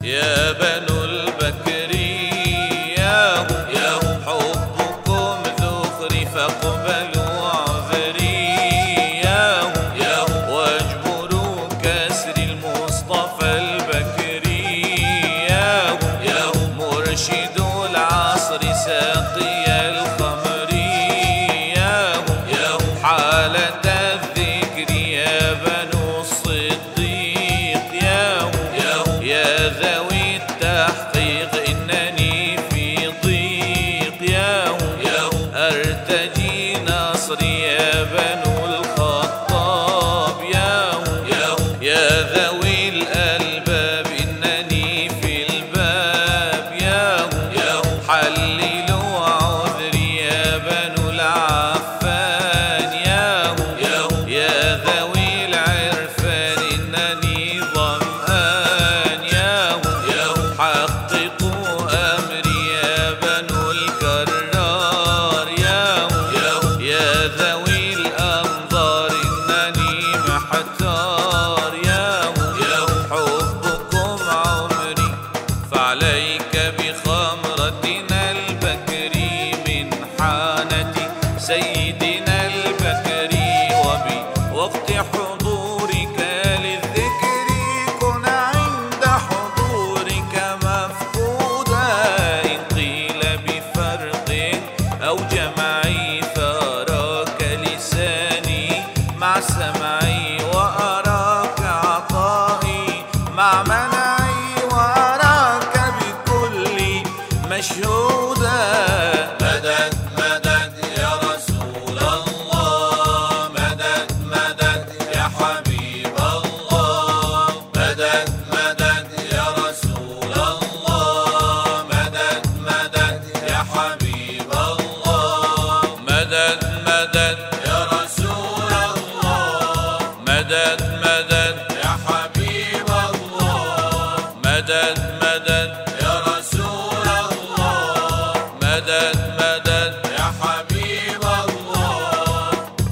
يا بنو البكري ياهو حبكم ذخري فاقبلوا عذري ياهو واجبروا كسر المصطفى البكري ياهو مرشد العصر ساقي الخمر ياهو حالة الذكر يا بنو الصديق ياهو يا ذوي التحقيق إنني في ضيق ياهو أرتجي نصري يا بنو الخطاب ياهو يا ذوي الألباب إنني في الباب ياهو حللوا عذري يا بنو العفان ياهو يا ذوي العرفان إنني ظمآن ياهو حققوا أمري يا بنو الكرار ياهو يا ذوي الأنظار إنني محتار ياهو حبكم عمري فعليك بخمرتنا البكري من حانة سيدنا البكري وبوقت حضورك للذكر كن عند حضورك مفقودا إن قيل بفرق أو جمعي فأراك لساني مع سمعي وأراك عطائي مع منعي وأراك بكل مشهودا مدد مدد يا رسول الله مدد مدد يا حبيب الله مدد مدد يا رسول الله مدد مدد يا حبيب الله مدد مدد يا رسول الله مدد مدد